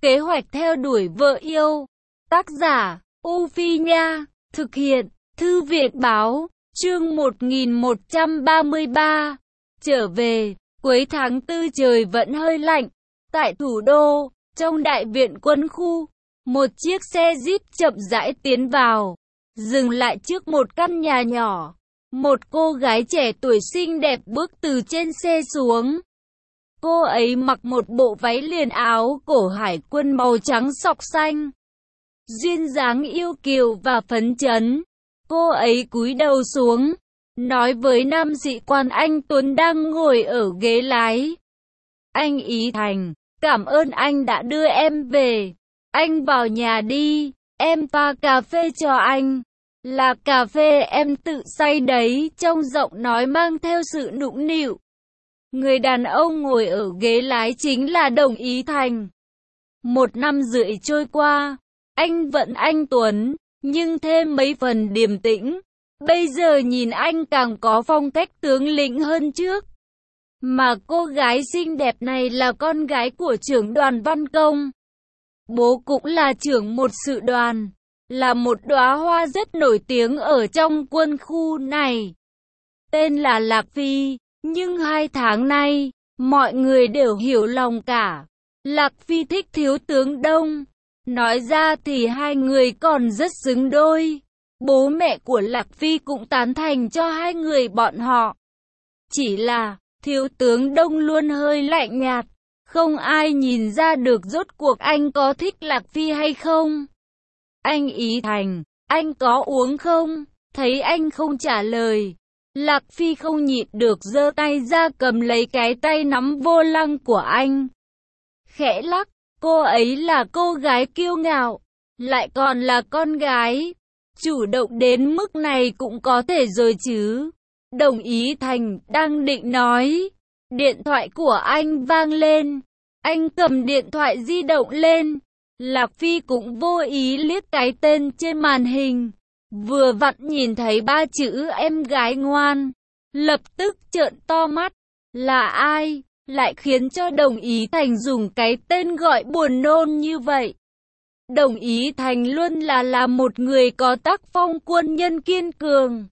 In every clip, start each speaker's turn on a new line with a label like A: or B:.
A: Kế hoạch theo đuổi vợ yêu. Tác giả, U Phi Nha. Thực hiện, Thư viện Báo. Chương 1133. Trở về, cuối tháng 4 trời vẫn hơi lạnh. Tại thủ đô, trong đại viện quân khu, một chiếc xe Jeep chậm rãi tiến vào, dừng lại trước một căn nhà nhỏ. Một cô gái trẻ tuổi xinh đẹp bước từ trên xe xuống. Cô ấy mặc một bộ váy liền áo cổ hải quân màu trắng sọc xanh, duyên dáng yêu kiều và phấn chấn. Cô ấy cúi đầu xuống, nói với nam sĩ quan anh Tuấn đang ngồi ở ghế lái. Anh Ý Thành, cảm ơn anh đã đưa em về. Anh vào nhà đi, em pha cà phê cho anh. Là cà phê em tự xay đấy, trong giọng nói mang theo sự nũng nịu. Người đàn ông ngồi ở ghế lái chính là Đồng Ý Thành. 1 năm rưỡi trôi qua, anh vẫn anh Tuấn, nhưng thêm mấy phần điềm tĩnh. Bây giờ nhìn anh càng có phong cách tướng lĩnh hơn trước. Mà cô gái xinh đẹp này là con gái của trưởng đoàn Văn Công. Bố cũng là trưởng một sự đoàn, là một đóa hoa rất nổi tiếng ở trong quân khu này. Tên là Lạc Phi, nhưng 2 tháng nay, mọi người đều hiểu lòng cả. Lạc Phi thích thiếu tướng Đông. Nói ra thì hai người còn rất xứng đôi. Bố mẹ của Lạc Phi cũng tán thành cho hai người bọn họ. Chỉ là, thiếu tướng Đông luôn hơi lạnh nhạt. Không ai nhìn ra được rốt cuộc anh có thích Lạc Phi hay không. Anh Ý Thành, anh có uống không? Thấy anh không trả lời, Lạc Phi không nhịn được giơ tay ra cầm lấy cái tay nắm vô lăng của anh. Khẽ lắc, cô ấy là cô gái kiêu ngạo, lại còn là con gái. Chủ động đến mức này cũng có thể rồi chứ. Đồng Ý Thành đang định nói. Điện thoại của anh vang lên. Anh cầm điện thoại di động lên. Lạc Phi cũng vô ý liếc cái tên trên màn hình. Vừa vặn nhìn thấy 3 chữ em gái ngoan. Lập tức trợn to mắt. Là ai? Lại khiến cho Đồng Ý Thành dùng cái tên gọi buồn nôn như vậy. Đồng Ý Thành luôn là một người có tác phong quân nhân kiên cường.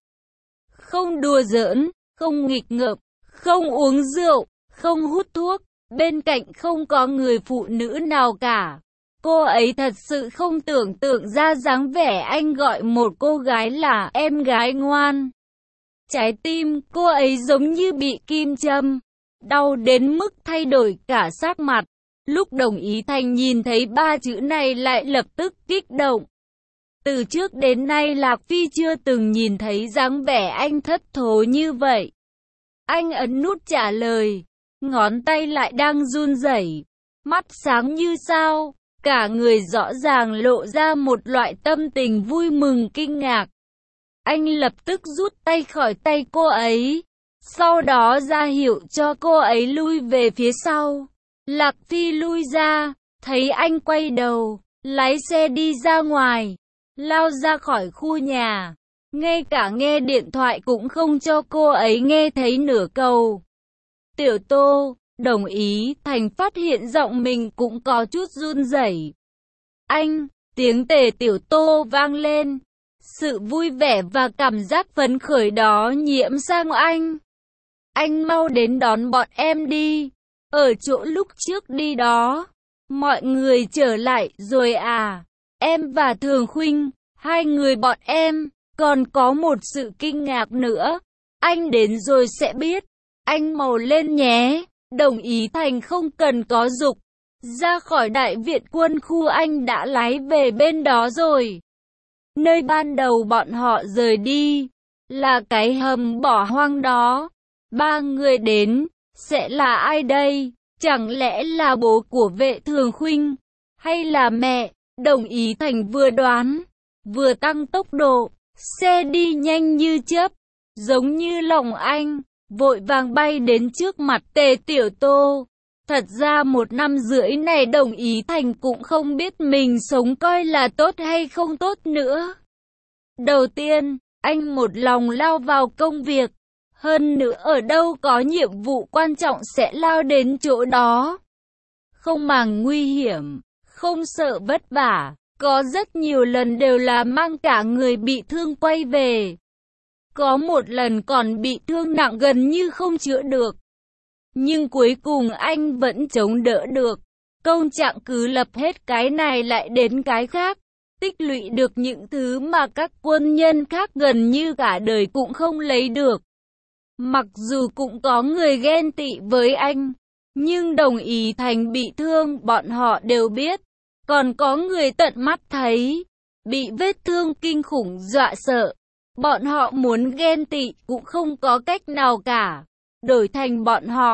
A: Không đùa giỡn, không nghịch ngợm, không uống rượu, không hút thuốc. Bên cạnh không có người phụ nữ nào cả. Cô ấy thật sự không tưởng tượng ra dáng vẻ anh gọi một cô gái là em gái ngoan. Trái tim cô ấy giống như bị kim châm, đau đến mức thay đổi cả sắc mặt. Lúc Đồng Ý Thành nhìn thấy 3 chữ này lại lập tức kích động. Từ trước đến nay Lạc Phi chưa từng nhìn thấy dáng vẻ anh thất thố như vậy. Anh ấn nút trả lời, ngón tay lại đang run rẩy, mắt sáng như sao, cả người rõ ràng lộ ra một loại tâm tình vui mừng kinh ngạc. Anh lập tức rút tay khỏi tay cô ấy, sau đó ra hiệu cho cô ấy lui về phía sau. Lạc Phi lui ra, thấy anh quay đầu, lái xe đi ra ngoài, lao ra khỏi khu nhà. Ngay cả nghe điện thoại cũng không cho cô ấy nghe thấy nửa câu. Tiểu Tô, Đồng Ý Thành phát hiện giọng mình cũng có chút run rẩy. Anh, tiếng Tề Tiểu Tô vang lên. Sự vui vẻ và cảm giác phấn khởi đó nhiễm sang anh. Anh mau đến đón bọn em đi. Ở chỗ lúc trước đi đó, mọi người trở lại rồi à? Em và Thường Khuynh, hai người bọn em, còn có một sự kinh ngạc nữa. Anh đến rồi sẽ biết. Anh mau lên nhé. Đồng Ý Thành không cần có giục. Ra khỏi đại viện quân khu anh đã lái về bên đó rồi. Nơi ban đầu bọn họ rời đi, là cái hầm bỏ hoang đó. 3 người đến, sẽ là ai đây? Chẳng lẽ là bố của Vệ Thường Khuynh? Hay là mẹ? Đồng Ý Thành vừa đoán, vừa tăng tốc độ, xe đi nhanh như chớp, giống như lòng anh, vội vàng bay đến trước mặt Tề Tiểu Tô. Thật ra 1 năm rưỡi này Đồng Ý Thành cũng không biết mình sống coi là tốt hay không tốt nữa. Đầu tiên, anh một lòng lao vào công việc. Hơn nữa ở đâu có nhiệm vụ quan trọng sẽ lao đến chỗ đó. Không màng nguy hiểm, không sợ vất vả. Có rất nhiều lần đều là mang cả người bị thương quay về. Có một lần còn bị thương nặng gần như không chữa được. Nhưng cuối cùng anh vẫn chống đỡ được. Công trạng cứ lập hết cái này lại đến cái khác. Tích lũy được những thứ mà các quân nhân khác gần như cả đời cũng không lấy được. Mặc dù cũng có người ghen tị với anh, nhưng Đồng Ý Thành bị thương bọn họ đều biết. Còn có người tận mắt thấy, bị vết thương kinh khủng dọa sợ. Bọn họ muốn ghen tị cũng không có cách nào cả. Đổi thành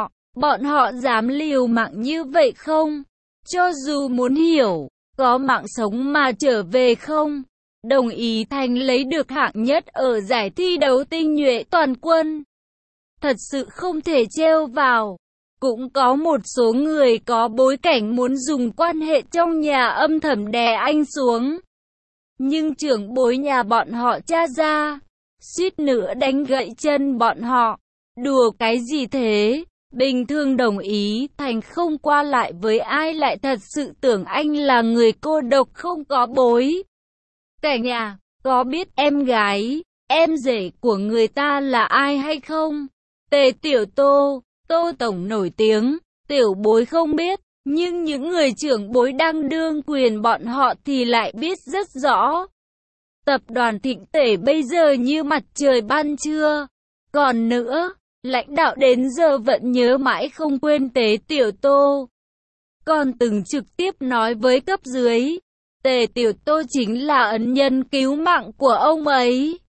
A: bọn họ dám liều mạng như vậy không? Cho dù muốn hiểu, có mạng sống mà trở về không? Đồng Ý Thành lấy được hạng nhất ở giải thi đấu tinh nhuệ toàn quân. Thật sự không thể trêu vào. Cũng có một số người có bối cảnh muốn dùng quan hệ trong nhà âm thầm đè anh xuống. Nhưng trưởng bối nhà bọn họ tra ra, suýt nữa đánh gãy chân bọn họ. Đùa cái gì thế? Bình thường Đồng Ý Thành không qua lại với ai lại thật sự tưởng anh là người cô độc không có bối. Cả nhà, có biết em gái, em rể của người ta là ai hay không? Tề Tiểu Tô, Tô Tổng nổi tiếng, tiểu bối không biết, nhưng những người trưởng bối đang đương quyền bọn họ thì lại biết rất rõ. Tập đoàn Thịnh Tể bây giờ như mặt trời ban trưa. Còn nữa, lãnh đạo đến giờ vẫn nhớ mãi không quên Tề Tiểu Tô. Còn từng trực tiếp nói với cấp dưới, Tề Tiểu Tô chính là ân nhân cứu mạng của ông ấy.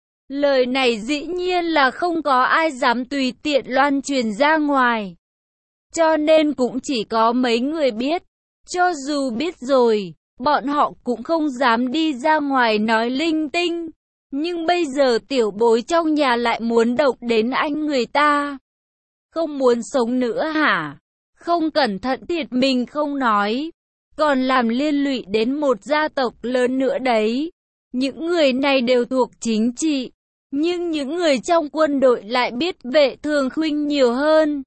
A: Lời này dĩ nhiên là không có ai dám tùy tiện loan truyền ra ngoài. Cho nên cũng chỉ có mấy người biết. Cho dù biết rồi, bọn họ cũng không dám đi ra ngoài nói linh tinh. Nhưng bây giờ tiểu bối trong nhà lại muốn độc đến anh người ta. Không muốn sống nữa hả? Không cẩn thận thiệt mình không nói. Còn làm liên lụy đến một gia tộc lớn nữa đấy. Những người này đều thuộc chính trị. Nhưng những người trong quân đội lại biết Vệ Thường Khuynh nhiều hơn.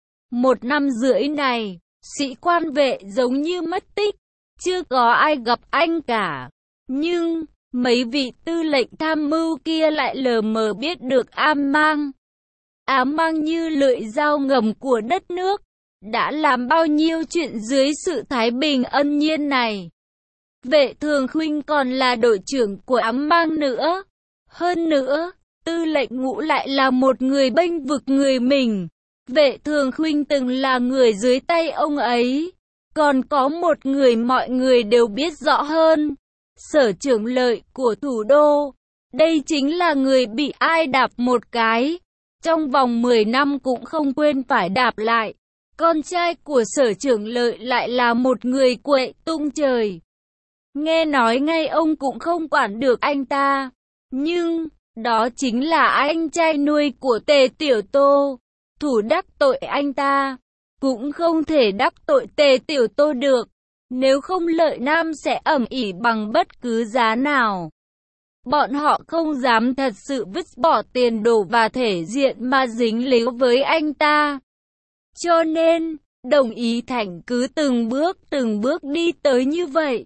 A: 1 năm rưỡi này, sĩ quan Vệ giống như mất tích. Chưa có ai gặp anh cả. Nhưng mấy vị tư lệnh tham mưu kia lại lờ mờ biết được ám mang như lưỡi dao ngầm của đất nước, đã làm bao nhiêu chuyện dưới sự thái bình ân nhiên này. Vệ Thường Khuynh còn là đội trưởng của ám mang nữa. Hơn nữa, tư lệnh Ngũ lại là một người bênh vực người mình. Vệ Thường Khuynh từng là người dưới tay ông ấy. Còn có một người mọi người đều biết rõ hơn. Sở Trưởng Lợi của thủ đô. Đây chính là người bị ai đạp một cái. Trong vòng 10 năm cũng không quên phải đạp lại. Con trai của Sở Trưởng Lợi lại là một người quậy tung trời. Nghe nói ngay ông cũng không quản được anh ta. Nhưng, đó chính là anh trai nuôi của Tề Tiểu Tô. Thủ đắc tội anh ta, cũng không thể đắc tội Tề Tiểu Tô được. Nếu không Lợi Nam sẽ ầm ĩ bằng bất cứ giá nào. Bọn họ không dám thật sự vứt bỏ tiền đồ và thể diện mà dính líu với anh ta. Cho nên, Đồng Ý Thành cứ từng bước đi tới như vậy.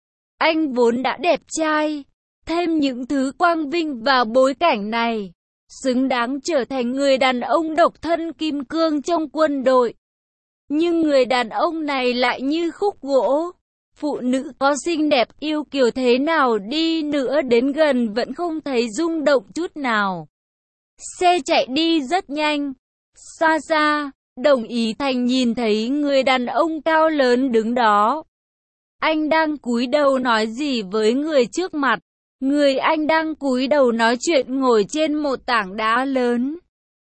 A: Anh vốn đã đẹp trai, thêm những thứ quang vinh vào bối cảnh này, xứng đáng trở thành người đàn ông độc thân kim cương trong quân đội. Nhưng người đàn ông này lại như khúc gỗ. Phụ nữ có xinh đẹp yêu kiều thế nào đi nữa đến gần vẫn không thấy rung động chút nào. Xe chạy đi rất nhanh. Xa xa, Đồng Ý Thành nhìn thấy người đàn ông cao lớn đứng đó. Anh đang cúi đầu nói gì với người trước mặt. Người anh đang cúi đầu nói chuyện ngồi trên một tảng đá lớn.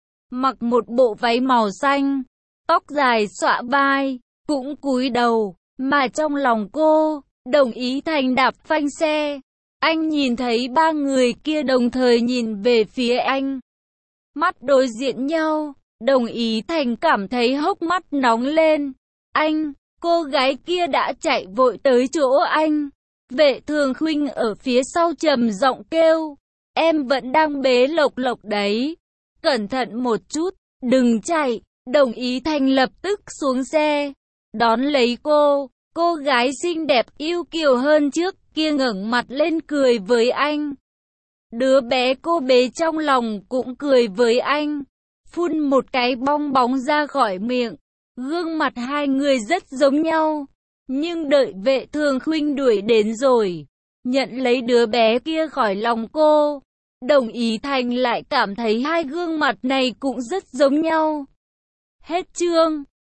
A: Mặc một bộ váy màu xanh, tóc dài xõa vai, cũng cúi đầu. Mà trong lòng cô, Đồng Ý Thành đạp phanh xe. Anh nhìn thấy 3 người kia đồng thời nhìn về phía anh. Mắt đối diện nhau, Đồng Ý Thành cảm thấy hốc mắt nóng lên. Anh, cô gái kia đã chạy vội tới chỗ anh. Vệ Thường Khuynh ở phía sau trầm giọng kêu. Em vẫn đang bế Lộc Lộc đấy. Cẩn thận một chút, đừng chạy. Đồng Ý Thành lập tức xuống xe, đón lấy cô cô gái xinh đẹp yêu kiều hơn trước kia ngẩng mặt lên cười với anh. Đứa bé cô bế trong lòng cũng cười với anh, phun một cái bong bóng ra khỏi miệng. Gương mặt hai người rất giống nhau, nhưng đợi Vệ Thường Khuynh đuổi đến rồi, nhận lấy đứa bé kia khỏi lòng cô, Đồng Ý Thành lại cảm thấy hai gương mặt này cũng rất giống nhau. Hết chương.